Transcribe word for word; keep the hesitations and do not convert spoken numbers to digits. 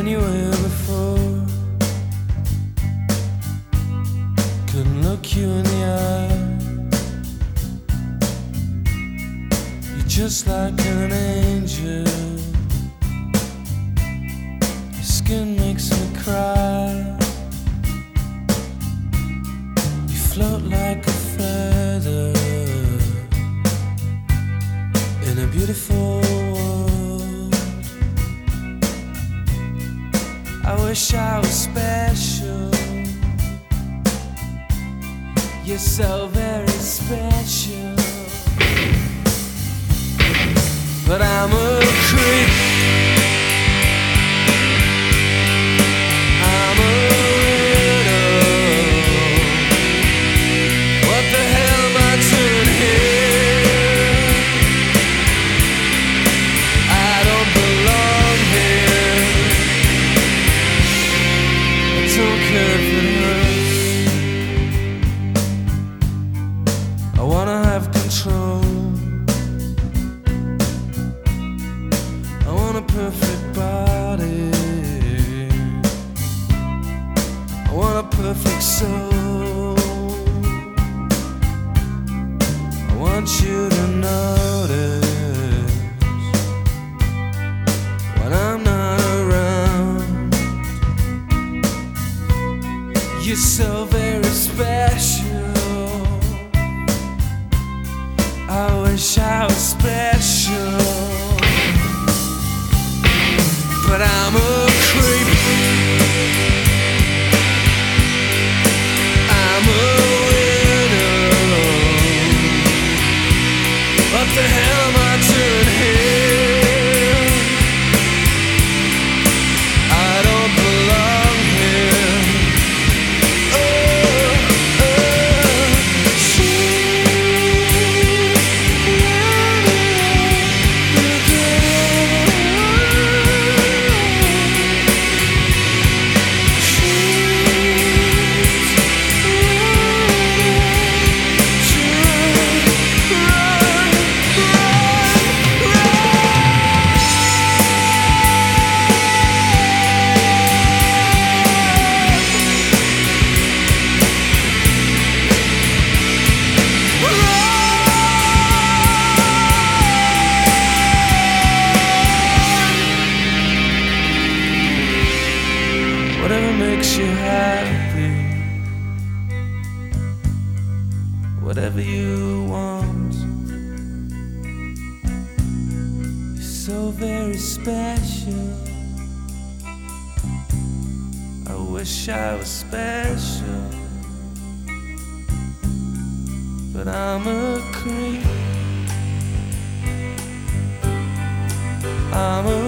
when you were here before. Couldn't look you in the eye. You're just like an angel. Your skin makes me cry. You float like a feather in a beautiful world. I wish I was special. You're so very special. But I'm a creep. I'm a widow. What the hell am I doing here? I don't belong here. I don't care if it hurts. I wanna have control. I want a perfect body. I want a perfect soul. I want you to notice when I'm not around. You're so very special. I wish I was special. But I'm a creep. I'm a widow. What the hell am I doing here? I don't belong here. Oh, oh, whatever makes you happy, whatever you want. You're so very special. I wish I was special. But I'm a creep. I'm a